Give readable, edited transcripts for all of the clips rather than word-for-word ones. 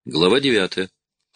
Глава 9.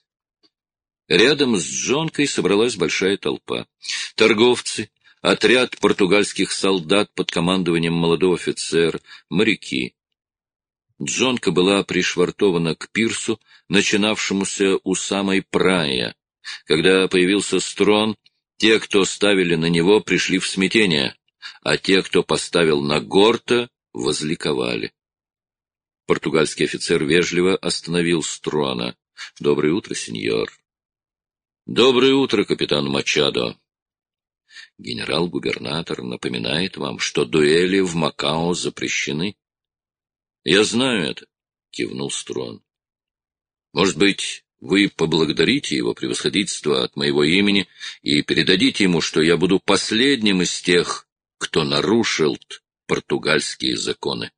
Рядом с джонкой собралась большая толпа. Торговцы, отряд португальских солдат под командованием молодого офицера, моряки. Джонка была пришвартована к пирсу, начинавшемуся у самой Праia. Когда появился Строн, те, кто ставили на него, пришли в смятение, а те, кто поставил на Горта, возликовали. Португальский офицер вежливо остановил Струана. — Доброе утро, сеньор. — Доброе утро, капитан Мачадо. Генерал-губернатор напоминает вам, что дуэли в Макао запрещены. — Я знаю это, — кивнул Струан. — Может быть, вы поблагодарите его превосходительство от моего имени и передадите ему, что я буду последним из тех, кто нарушил португальские законы.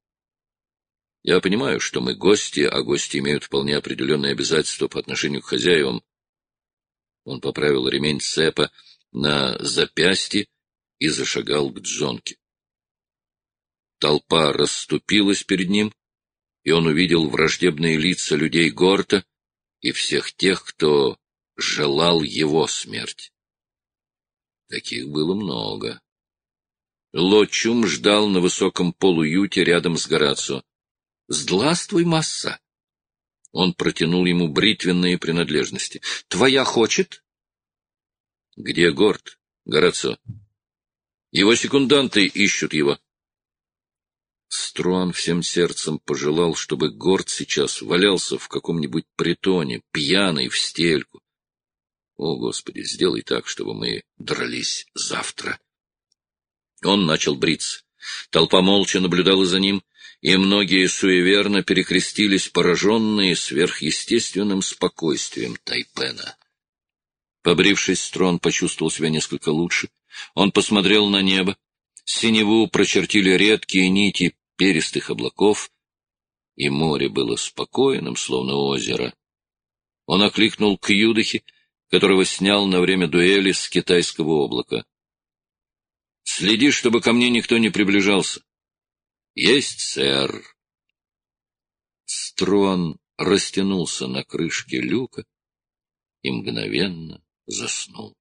Я понимаю, что мы гости, а гости имеют вполне определенные обязательства по отношению к хозяевам. Он поправил ремень цепа на запястье и зашагал к джонке. Толпа расступилась перед ним, и он увидел враждебные лица людей Горта и всех тех, кто желал его смерти. Таких было много. Лочум ждал на высоком полуюте рядом с Горацио. — Здравствуй, масса! Он протянул ему бритвенные принадлежности. — Твоя хочет? — Где Горт, Горацио? — Его секунданты ищут его. Струан всем сердцем пожелал, чтобы Горт сейчас валялся в каком-нибудь притоне, пьяный в стельку. О, Господи, сделай так, чтобы мы дрались завтра. Он начал бриться. Толпа молча наблюдала за ним, и многие суеверно перекрестились, пораженные сверхъестественным спокойствием Тайпена. Побрившись, Строн почувствовал себя несколько лучше. Он посмотрел на небо. Синеву прочертили редкие нити перистых облаков, и море было спокойным, словно озеро. Он окликнул Кьюдахи, которого снял на время дуэли с китайского облака. — Следи, чтобы ко мне никто не приближался. — Есть, сэр. Строн растянулся на крышке люка и мгновенно заснул.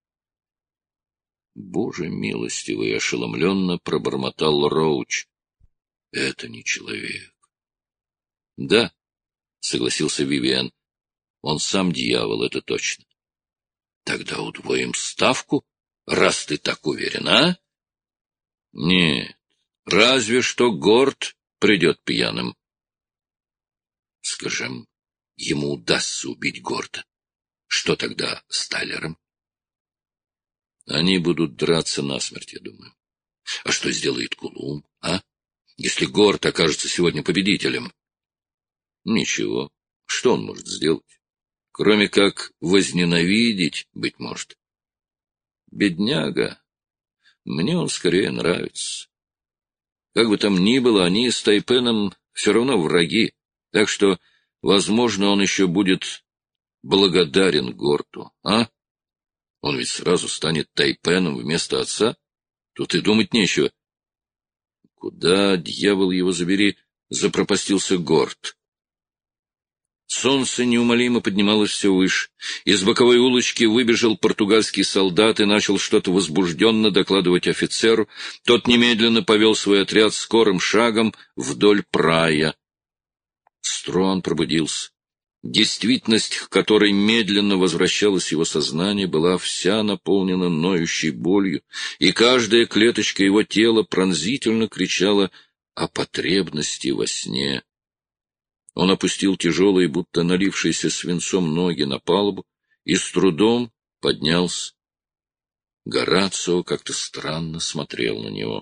Боже милостивый, ошеломленно пробормотал Роуч. — Это не человек. — Да, — согласился Вивиан, — он сам дьявол, это точно. — Тогда удвоим ставку, раз ты так уверен, а? — Нет. Разве что Горт придет пьяным. Скажем, ему удастся убить Горта. Что тогда с Тайлером? Они будут драться насмерть, я думаю. А что сделает Кулум, а? Если Горт окажется сегодня победителем? Ничего. Что он может сделать? Кроме как возненавидеть, быть может. Бедняга. Мне он скорее нравится. Как бы там ни было, они с Тайпеном все равно враги, так что, возможно, он еще будет благодарен Горту, а? Он ведь сразу станет Тайпеном вместо отца. Тут и думать нечего. Куда, дьявол его забери, запропастился Горт? Солнце неумолимо поднималось все выше. Из боковой улочки выбежал португальский солдат и начал что-то возбужденно докладывать офицеру. Тот немедленно повел свой отряд скорым шагом вдоль Праia. Строн пробудился. Действительность, к которой медленно возвращалось его сознание, была вся наполнена ноющей болью, и каждая клеточка его тела пронзительно кричала о потребности во сне. Он опустил тяжелые, будто налившиеся свинцом ноги на палубу и с трудом поднялся. Горацио как-то странно смотрел на него.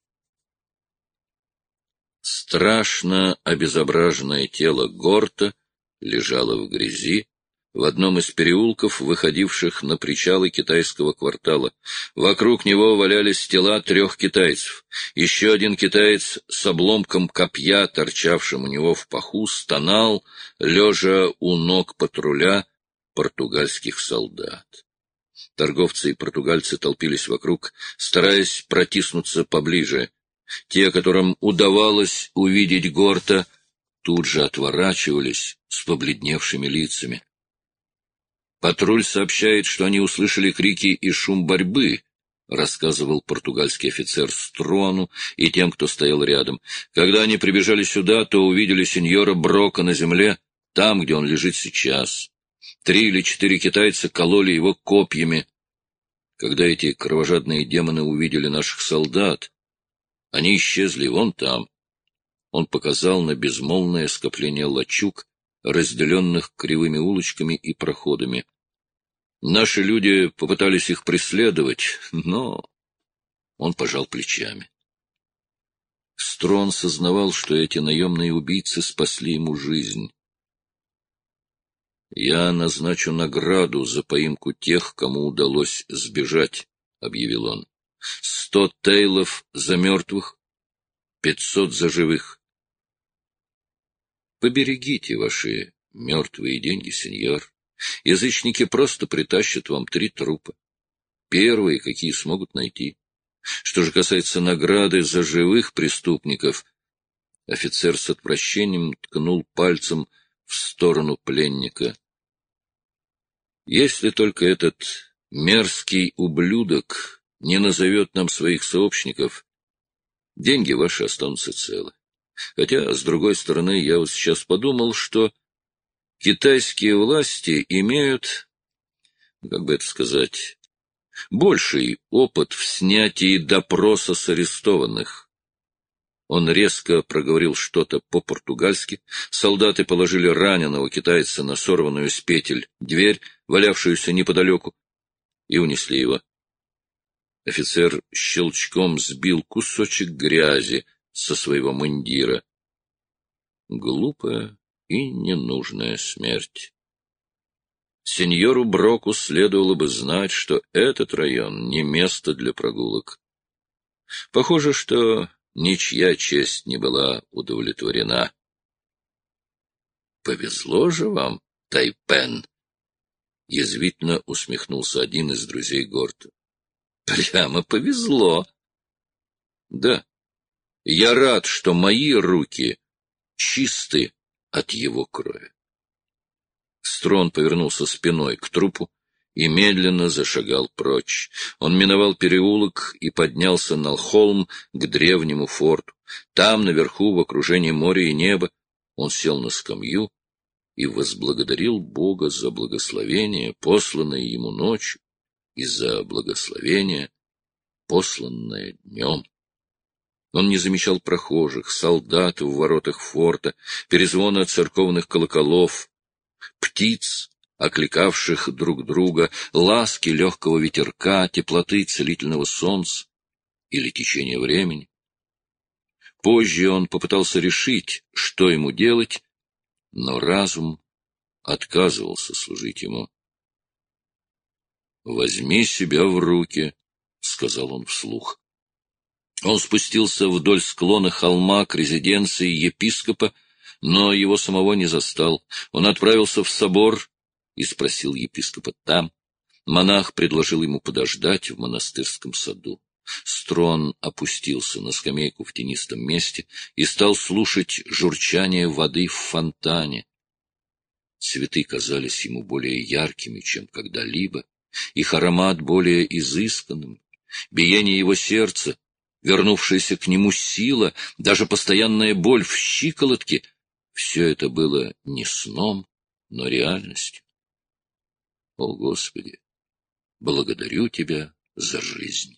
Страшно обезображенное тело Горта лежало в грязи в одном из переулков, выходивших на причалы китайского квартала. Вокруг него валялись тела 3 китайцев. Еще один китаец с обломком копья, торчавшим у него в паху, стонал, лежа у ног патруля португальских солдат. Торговцы и португальцы толпились вокруг, стараясь протиснуться поближе. Те, которым удавалось увидеть Горта, тут же отворачивались с побледневшими лицами. «Патруль сообщает, что они услышали крики и шум борьбы», — рассказывал португальский офицер Струану и тем, кто стоял рядом. «Когда они прибежали сюда, то увидели сеньора Брока на земле, там, где он лежит сейчас. 3 или 4 китайца кололи его копьями. Когда эти кровожадные демоны увидели наших солдат, они исчезли вон там». Он показал на безмолвное скопление лачуг, разделенных кривыми улочками и проходами. Наши люди попытались их преследовать, но... Он пожал плечами. Строн сознавал, что эти наемные убийцы спасли ему жизнь. «Я назначу награду за поимку тех, кому удалось сбежать», — объявил он. 100 тейлов за мертвых, 500 за живых. Поберегите ваши мертвые деньги, сеньор. Язычники просто притащат вам 3 трупа. Первые, какие смогут найти. Что же касается награды за живых преступников, офицер с отвращением ткнул пальцем в сторону пленника. Если только этот мерзкий ублюдок не назовет нам своих сообщников, деньги ваши останутся целы. Хотя, с другой стороны, я вот сейчас подумал, что китайские власти имеют, как бы это сказать, больший опыт в снятии допроса с арестованных. Он резко проговорил что-то по-португальски. Солдаты положили раненого китайца на сорванную с петель дверь, валявшуюся неподалеку, и унесли его. Офицер щелчком сбил кусочек грязи со своего мундира. Глупая и ненужная смерть. Сеньору Броку следовало бы знать, что этот район не место для прогулок. Похоже, что ничья честь не была удовлетворена. «Повезло же вам, Тайпен!» — язвительно усмехнулся один из друзей Горта. «Прямо повезло!» «Да, я рад, что мои руки чисты от его крови». Строн повернулся спиной к трупу и медленно зашагал прочь. Он миновал переулок и поднялся на холм к древнему форту. Там, наверху, в окружении моря и неба, он сел на скамью и возблагодарил Бога за благословение, посланное ему ночью, и за благословение, посланное днем. Он не замечал прохожих, солдат в воротах форта, перезвона церковных колоколов, птиц, окликавших друг друга, ласки легкого ветерка, теплоты целительного солнца или течения времени. Позже он попытался решить, что ему делать, но разум отказывался служить ему. «Возьми себя в руки», — сказал он вслух. Он спустился вдоль склона холма к резиденции епископа, но его самого не застал. Он отправился в собор и спросил епископа там. Монах предложил ему подождать в монастырском саду. Строн опустился на скамейку в тенистом месте и стал слушать журчание воды в фонтане. Цветы казались ему более яркими, чем когда-либо, их аромат более изысканным, биение его сердца, вернувшаяся к нему сила, даже постоянная боль в щиколотке — все это было не сном, но реальностью. О, Господи, благодарю Тебя за жизнь.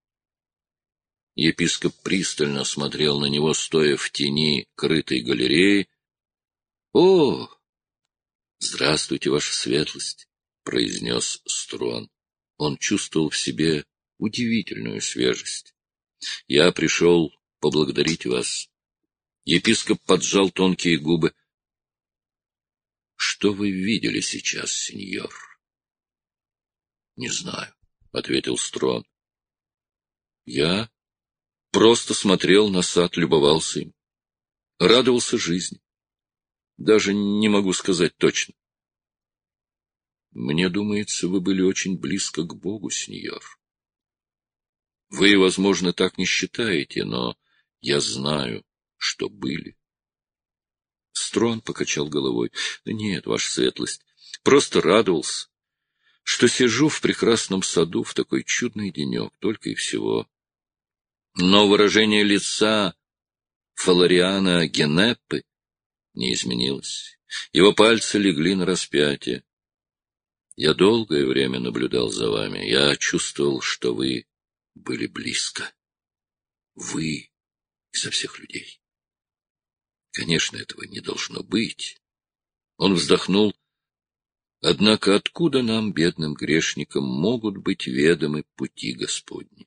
Епископ пристально смотрел на него, стоя в тени крытой галереи. — О, здравствуйте, ваша светлость, — произнес Струан. Он чувствовал в себе удивительную свежесть. — Я пришел поблагодарить вас. Епископ поджал тонкие губы. — Что вы видели сейчас, сеньор? — Не знаю, — ответил Строн. — Я просто смотрел на сад, любовался им, радовался жизни. Даже не могу сказать точно. — Мне думается, вы были очень близко к Богу, сеньор. Вы, возможно, так не считаете, но я знаю, что были. Строн покачал головой. — Да нет, ваша светлость, просто радовался, что сижу в прекрасном саду в такой чудный денек, только и всего. Но выражение лица Фалариана Генеппы не изменилось. Его пальцы легли на распятие. Я долгое время наблюдал за вами. Я чувствовал, что вы были близко. Вы изо всех людей. Конечно, этого не должно быть. Он вздохнул. Однако откуда нам, бедным грешникам, могут быть ведомы пути Господни?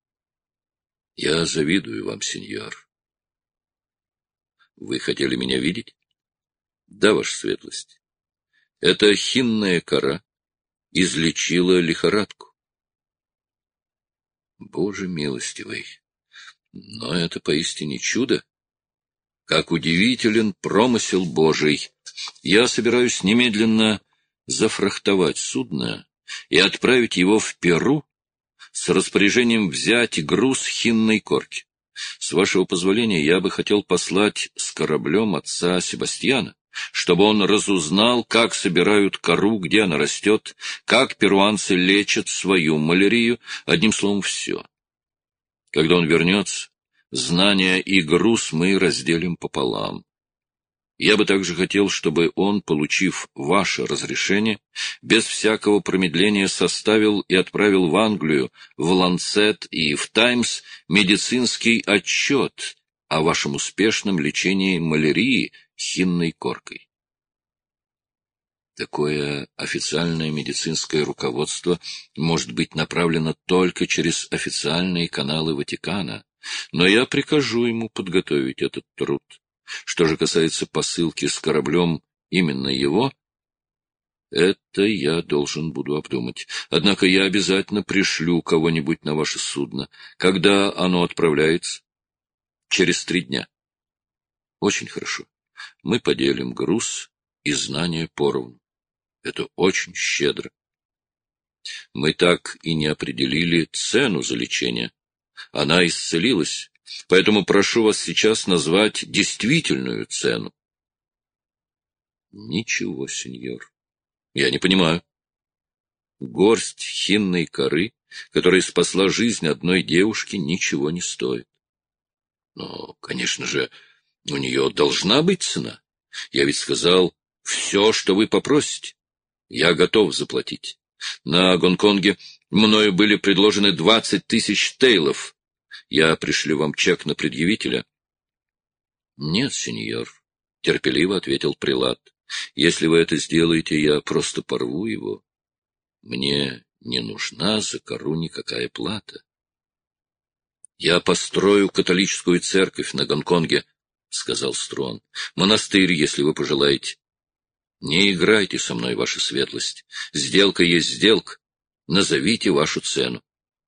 Я завидую вам, сеньор. Вы хотели меня видеть? Да, ваша светлость. Эта хинная кора излечила лихорадку. Боже милостивый! Но это поистине чудо. Как удивителен промысел Божий! Я собираюсь немедленно зафрахтовать судно и отправить его в Перу с распоряжением взять груз хинной корки. С вашего позволения, я бы хотел послать с кораблем отца Себастьяна, чтобы он разузнал, как собирают кору, где она растет, как перуанцы лечат свою малярию, одним словом, все. Когда он вернется, знания и груз мы разделим пополам. Я бы также хотел, чтобы он, получив ваше разрешение, без всякого промедления составил и отправил в Англию, в «Ланцет» и в «Таймс» медицинский отчет о вашем успешном лечении малярии хинной коркой. Такое официальное медицинское руководство может быть направлено только через официальные каналы Ватикана, но я прикажу ему подготовить этот труд. Что же касается посылки с кораблем именно его, это я должен буду обдумать. Однако я обязательно пришлю кого-нибудь на ваше судно. Когда оно отправляется? Через 3 дня. Очень хорошо. Мы поделим груз и знания поровну. Это очень щедро. Мы так и не определили цену за лечение. Она исцелилась. Поэтому прошу вас сейчас назвать действительную цену. Ничего, сеньор. Я не понимаю. Горсть хинной коры, которая спасла жизнь одной девушки, ничего не стоит. Но, конечно же, у нее должна быть цена. Я ведь сказал, все, что вы попросите, я готов заплатить. На Гонконге мною были предложены 20 000 тейлов. Я пришлю вам чек на предъявителя. — Нет, сеньор, — терпеливо ответил прелат. — Если вы это сделаете, я просто порву его. Мне не нужна за кору никакая плата. — Я построю католическую церковь на Гонконге, — сказал Строн. — Монастырь, если вы пожелаете. Не играйте со мной, ваша светлость. Сделка есть сделка. Назовите вашу цену.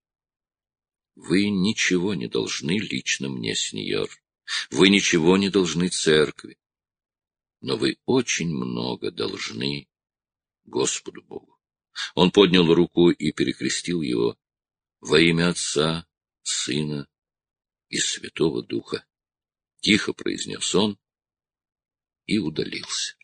Вы ничего не должны лично мне, сеньор. Вы ничего не должны церкви. Но вы очень много должны Господу Богу. Он поднял руку и перекрестил его во имя Отца, Сына и Святого Духа. Тихо произнес он и удалился.